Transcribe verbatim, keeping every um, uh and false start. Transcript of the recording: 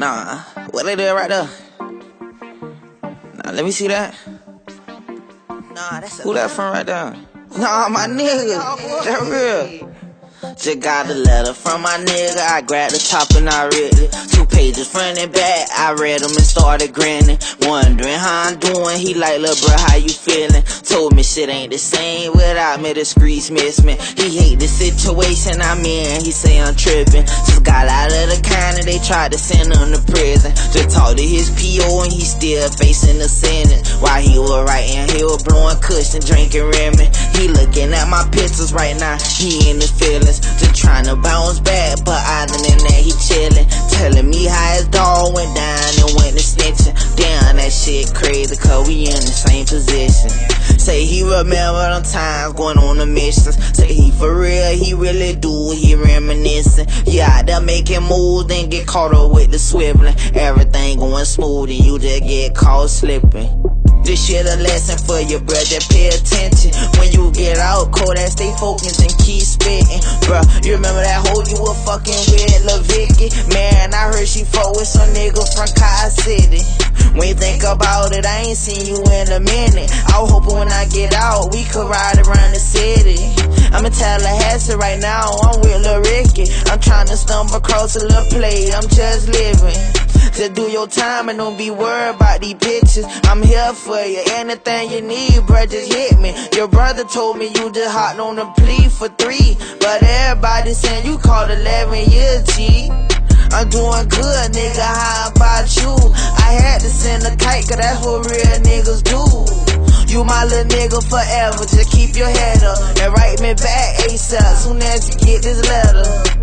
Nah, what they do right there? Nah, let me see that. Nah, that's a Who that from right there? Nah, my nigga. That real. Just got a letter from my nigga, I grabbed the top and I read it. Two pages front and back, I read them and started grinning. Wondering how I'm doing, he like, look bro, how you feeling? Told me shit ain't the same without me, the streets miss me. He hate the situation I'm in, he say I'm tripping. Just got out of the county, they tried to send him to prison. Just talked to his P O and he still facing the sentence. While he was writing, he was blowing kush and drinking Remy. He looking at my pictures right now, he in the feelings. Just tryna bounce back, but other than that, he chillin'. Telling me how his dog went down and went to snitching. Damn, that shit crazy, cause we in the same position. Say he remember them times going on the missions. Say he for real, he really do, he reminiscing. Yeah, out there making moves, then get caught up with the swiveling. Everything going smooth and you just get caught slipping. This shit a lesson for you, bruh, just pay attention. When you get out cold, that stay focused and keep spitting. Bruh, you remember that hoe you were fucking with, Lil Vicky? Man, I heard she fought with some nigga from Kai City. When you think about it, I ain't seen you in a minute. I was hoping when I get out, we could ride around the city. I'm in Tallahassee right now, I'm with Lil Ricky. I'm tryna stumble across a little plate, I'm just living. Just do your time and don't be worried about these bitches. I'm here for you, anything you need, bruh, just hit me. Your brother told me you just hopped on the plea for three, but everybody saying you called eleven years, G. I'm doing good, nigga, how about you? I had to send a kite, cause that's what real niggas do. You my little nigga forever, just keep your head up and write me back ASAP soon as you get this letter.